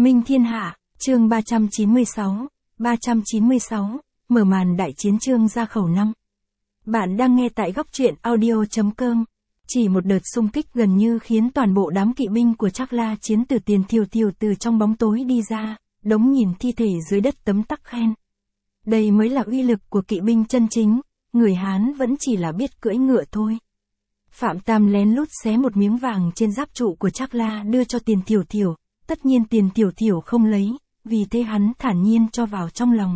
Minh Thiên Hạ, chương 396, mở màn đại chiến Trương Gia Khẩu 5. Bạn đang nghe tại góc truyện audio.com. Chỉ một đợt xung kích gần như khiến toàn bộ đám kỵ binh của Trác La Chiến từ Tiền Thiều từ trong bóng tối đi ra, đống nhìn thi thể dưới đất tấm tắc khen. Đây mới là uy lực của kỵ binh chân chính, người Hán vẫn chỉ là biết cưỡi ngựa thôi. Phạm Tam lén lút xé một miếng vàng trên giáp trụ của Trác La đưa cho Tiền Thiều, tất nhiên Tiền Thiều không lấy, vì thế hắn thản nhiên cho vào trong lòng.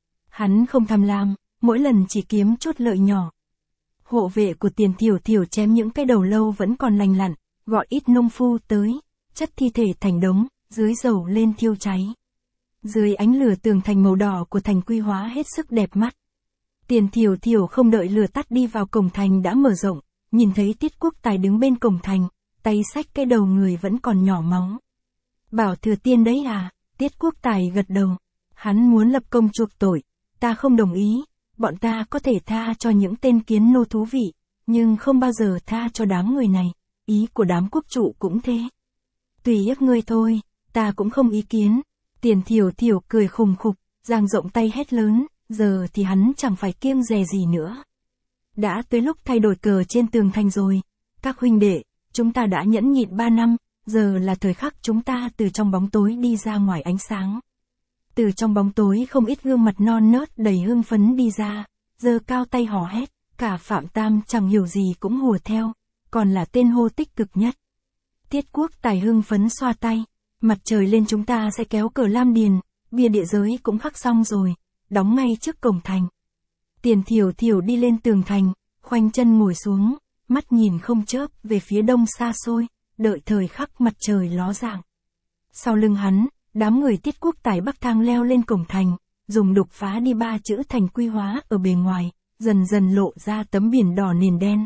Hắn không tham lam, mỗi lần chỉ kiếm chút lợi nhỏ. Hộ vệ của Tiền Thiều chém những cái đầu lâu vẫn còn lành lặn, gọi ít nông phu tới, chất thi thể thành đống, dưới dầu lên thiêu cháy. Dưới ánh lửa tường thành màu đỏ của thành Quy Hóa hết sức đẹp mắt. Tiền Thiều không đợi lửa tắt đi vào cổng thành đã mở rộng, nhìn thấy Tiết Quốc Tài đứng bên cổng thành, tay xách cái đầu người vẫn còn nhỏ máu. Bảo thừa tiên đấy à? Tiết Quốc Tài gật đầu. Hắn muốn lập công chuộc tội, ta không đồng ý, bọn ta có thể tha cho những tên kiến nô thú vị, nhưng không bao giờ tha cho đám người này, ý của đám quốc trụ cũng thế. Tùy ước ngươi thôi, ta cũng không ý kiến. Tiền Thiều cười khùng khục, dang rộng tay hét lớn, giờ thì hắn chẳng phải kiêng dè gì nữa. Đã tới lúc thay đổi cờ trên tường thành rồi, các huynh đệ, chúng ta đã nhẫn nhịn 3 năm, giờ là thời khắc chúng ta từ trong bóng tối đi ra ngoài ánh sáng. Từ trong bóng tối không ít gương mặt non nớt đầy hưng phấn đi ra, giơ cao tay hò hét, cả Phạm Tam chẳng hiểu gì cũng hùa theo, còn là tên hô tích cực nhất. Tiết Quốc Tài hưng phấn xoa tay, mặt trời lên chúng ta sẽ kéo cờ Lam Điền, bia địa giới cũng khắc xong rồi, đóng ngay trước cổng thành. Tiền Thiều đi lên tường thành, khoanh chân ngồi xuống, mắt nhìn không chớp về phía đông xa xôi, đợi thời khắc mặt trời ló dạng. Sau lưng hắn, đám người Tiết Quốc Tài bắc thang leo lên cổng thành, dùng đục phá đi 3 chữ thành Quy Hóa ở bề ngoài, dần dần lộ ra tấm biển đỏ nền đen.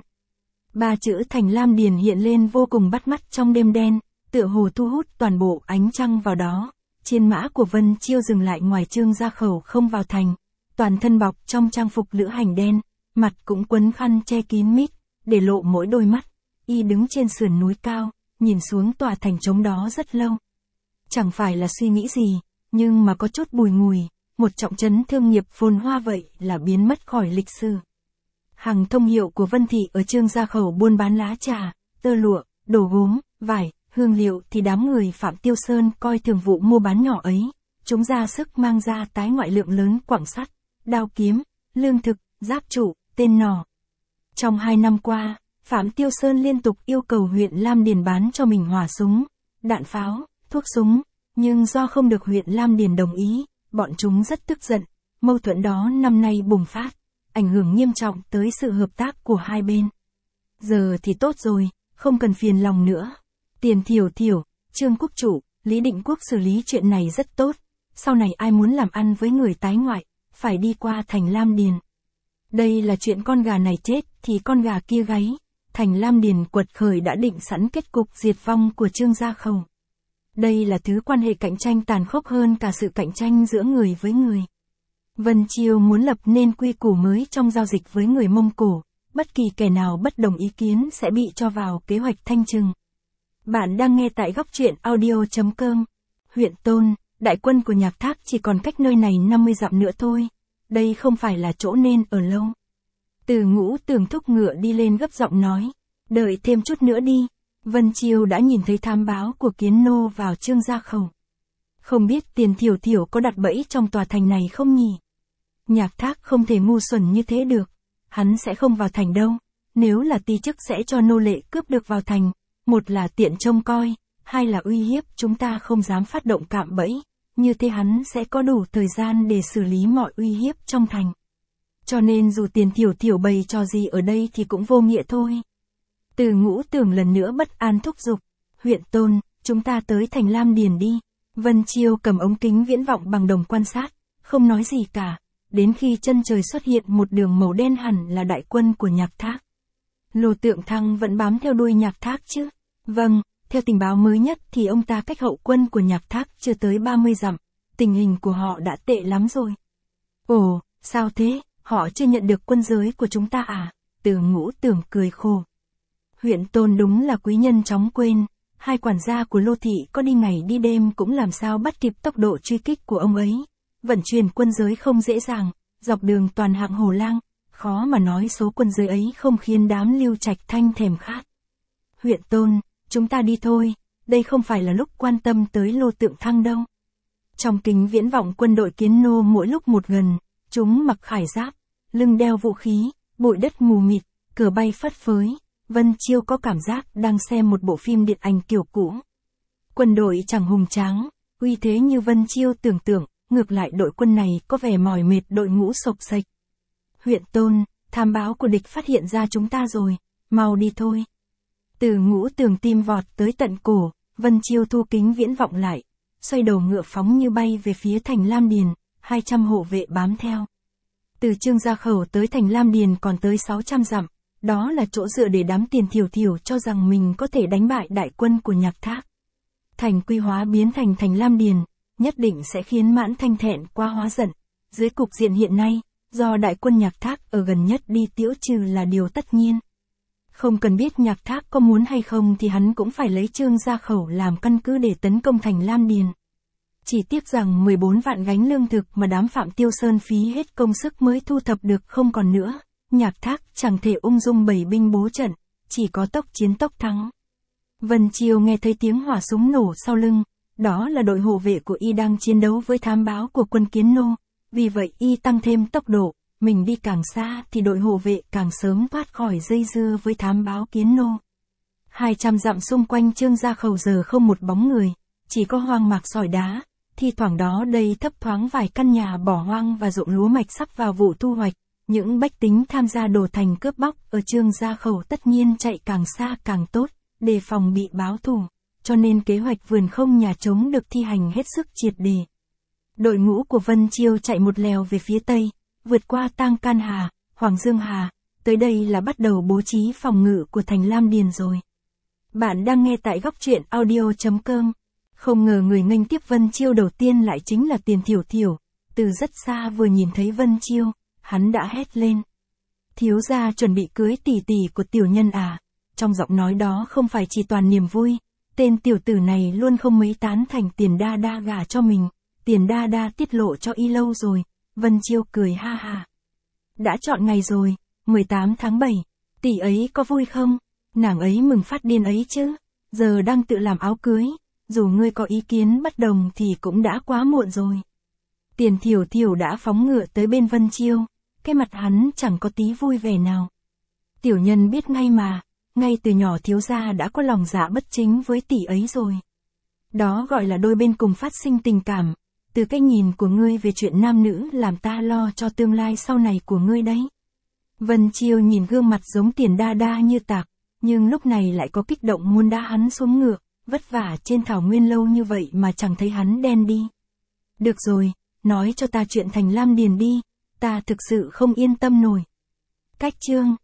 3 chữ thành Lam Điền hiện lên vô cùng bắt mắt trong đêm đen, tựa hồ thu hút toàn bộ ánh trăng vào đó. Trên mã của Vân Chiêu dừng lại ngoài Trương Gia Khẩu không vào thành, toàn thân bọc trong trang phục lữ hành đen, mặt cũng quấn khăn che kín mít, để lộ mỗi đôi mắt. Y đứng trên sườn núi cao, nhìn xuống tòa thành trống đó rất lâu. Chẳng phải là suy nghĩ gì, nhưng mà có chút bùi ngùi, một trọng trấn thương nghiệp phồn hoa vậy là biến mất khỏi lịch sử. Hàng thông hiệu của Vân Thị ở Trương Gia Khẩu buôn bán lá trà, tơ lụa, đồ gốm, vải, hương liệu thì đám người Phạm Tiêu Sơn coi thường vụ mua bán nhỏ ấy, chúng ra sức mang ra tái ngoại lượng lớn quặng sắt, đao kiếm, lương thực, giáp trụ, tên nỏ. Trong 2 năm qua, Phạm Tiêu Sơn liên tục yêu cầu huyện Lam Điền bán cho mình hỏa súng, đạn pháo, thuốc súng, nhưng do không được huyện Lam Điền đồng ý, bọn chúng rất tức giận, mâu thuẫn đó năm nay bùng phát, ảnh hưởng nghiêm trọng tới sự hợp tác của hai bên. Giờ thì tốt rồi, không cần phiền lòng nữa. Tiền Thiều, Trương Quốc Trụ, Lý Định Quốc xử lý chuyện này rất tốt, sau này ai muốn làm ăn với người tái ngoại, phải đi qua thành Lam Điền. Đây là chuyện con gà này chết thì con gà kia gáy, thành Lam Điền quật khởi đã định sẵn kết cục diệt vong của Trương Gia Khẩu. Đây là thứ quan hệ cạnh tranh tàn khốc hơn cả sự cạnh tranh giữa người với người. Vân Chiêu muốn lập nên quy củ mới trong giao dịch với người Mông Cổ, bất kỳ kẻ nào bất đồng ý kiến sẽ bị cho vào kế hoạch thanh trừng. Bạn đang nghe tại góc truyện audio.com. Huyện Tôn, đại quân của Nhạc Thác chỉ còn cách nơi này 50 dặm nữa thôi. Đây không phải là chỗ nên ở lâu. Từ Ngũ Tường thúc ngựa đi lên gấp giọng nói. Đợi thêm chút nữa đi. Vân Chiêu đã nhìn thấy thám báo của Kiến Nô vào Trương Gia Khẩu. Không biết Tiền Thiều có đặt bẫy trong tòa thành này không nhỉ? Nhạc Thác không thể ngu xuẩn như thế được. Hắn sẽ không vào thành đâu. Nếu là ti chức sẽ cho nô lệ cướp được vào thành. Một là tiện trông coi, hai là uy hiếp chúng ta không dám phát động cạm bẫy. Như thế hắn sẽ có đủ thời gian để xử lý mọi uy hiếp trong thành. Cho nên dù Tiền Thiều bày trò gì ở đây thì cũng vô nghĩa thôi. Từ Ngũ Tường lần nữa bất an thúc giục. Huyện Tôn, chúng ta tới thành Lam Điền đi. Vân Chiêu cầm ống kính viễn vọng bằng đồng quan sát, không nói gì cả. Đến khi chân trời xuất hiện một đường màu đen hẳn là đại quân của Nhạc Thác. Lô Tượng Thăng vẫn bám theo đuôi Nhạc Thác chứ? Vâng, theo tình báo mới nhất thì ông ta cách hậu quân của Nhạc Thác chưa tới 30 dặm. Tình hình của họ đã tệ lắm rồi. Ồ, sao thế? Họ chưa nhận được quân giới của chúng ta à? Từ Ngũ Tường cười khổ. Huyện Tôn đúng là quý nhân chóng quên. hai quản gia của Lô Thị có đi ngày đi đêm cũng làm sao bắt kịp tốc độ truy kích của ông ấy. Vận chuyển quân giới không dễ dàng, dọc đường toàn hạng hổ lang, khó mà nói số quân giới ấy không khiến đám Lưu Trạch Thanh thèm khát. Huyện Tôn, chúng ta đi thôi, đây không phải là lúc quan tâm tới Lô Tượng Thăng đâu. Trong kính viễn vọng quân đội Kiến Nô mỗi lúc một gần, chúng mặc khải giáp, lưng đeo vũ khí, bụi đất mù mịt, cờ bay phất phới. Vân Chiêu có cảm giác đang xem một bộ phim điện ảnh kiểu cũ. Quân đội chẳng hùng tráng, uy thế như Vân Chiêu tưởng tượng, ngược lại đội quân này có vẻ mỏi mệt, đội ngũ sộc sạch. Huyện Tôn, thám báo của địch phát hiện ra chúng ta rồi, mau đi thôi. Từ Ngũ Tường tim vọt tới tận cổ, Vân Chiêu thu kính viễn vọng lại, xoay đầu ngựa phóng như bay về phía thành Lam Điền, 200 hộ vệ bám theo. Từ Trương Gia Khẩu tới thành Lam Điền còn tới 600 dặm. Đó là chỗ dựa để đám Tiền Thiểu Thiểu cho rằng mình có thể đánh bại đại quân của Nhạc Thác. Thành Quy hóa biến thành thành Lam Điền, nhất định sẽ khiến Mãn Thanh thẹn quá hóa giận. Dưới cục diện hiện nay, do đại quân Nhạc Thác ở gần nhất đi Tiễu Trừ là điều tất nhiên. Không cần biết Nhạc Thác có muốn hay không thì hắn cũng phải lấy Trương Gia Khẩu làm căn cứ để tấn công thành Lam Điền. Chỉ tiếc rằng 14 vạn gánh lương thực mà đám Phạm Tiêu Sơn phí hết công sức mới thu thập được không còn nữa. Nhạc Thác chẳng thể ung dung bày binh bố trận, chỉ có tốc chiến tốc thắng. Vân Chiêu nghe thấy tiếng hỏa súng nổ sau lưng, đó là đội hộ vệ của y đang chiến đấu với thám báo của quân Kiến Nô, vì vậy y tăng thêm tốc độ, mình đi càng xa thì đội hộ vệ càng sớm thoát khỏi dây dưa với thám báo Kiến Nô. 200 dặm xung quanh Trương Gia Khẩu giờ không một bóng người, chỉ có hoang mạc sỏi đá, thi thoảng đó đây thấp thoáng vài căn nhà bỏ hoang và ruộng lúa mạch sắp vào vụ thu hoạch. Những bách tính tham gia đổ thành cướp bóc ở Trương Gia Khẩu tất nhiên chạy càng xa càng tốt, đề phòng bị báo thù, cho nên kế hoạch vườn không nhà trống được thi hành hết sức triệt để. Đội ngũ của Vân Chiêu chạy một lèo về phía tây, vượt qua Tang Can Hà, Hoàng Dương Hà, tới đây là bắt đầu bố trí phòng ngự của thành Lam Điền rồi. Bạn đang nghe tại góc truyện audio.com. Không ngờ người nghênh tiếp Vân Chiêu đầu tiên lại chính là Tiền Thiểu Thiểu, từ rất xa vừa nhìn thấy Vân Chiêu. Hắn đã hét lên. Thiếu gia chuẩn bị cưới tỷ tỷ của tiểu nhân à? Trong giọng nói đó không phải chỉ toàn niềm vui. Tên tiểu tử này luôn không mấy tán thành Tiền Đa Đa gả cho mình. Tiền Đa Đa tiết lộ cho y lâu rồi. Vân Chiêu cười ha ha. Đã chọn ngày rồi, 18 tháng 7. Tỷ ấy có vui không? Nàng ấy mừng phát điên ấy chứ. Giờ đang tự làm áo cưới. Dù ngươi có ý kiến bất đồng thì cũng đã quá muộn rồi. Tiền Thiểu Thiểu đã phóng ngựa tới bên Vân Chiêu. Cái mặt hắn chẳng có tí vui vẻ nào. Tiểu nhân biết ngay mà, ngay từ nhỏ thiếu gia đã có lòng dạ bất chính với tỷ ấy rồi. Đó gọi là đôi bên cùng phát sinh tình cảm, từ cái nhìn của ngươi về chuyện nam nữ làm ta lo cho tương lai sau này của ngươi đấy. Vân Chiêu nhìn gương mặt giống Tiền Đa Đa như tạc, nhưng lúc này lại có kích động muốn đá hắn xuống ngựa, vất vả trên thảo nguyên lâu như vậy mà chẳng thấy hắn đen đi. Được rồi, nói cho ta chuyện thành Lam Điền đi. Ta thực sự không yên tâm nổi. Cách chương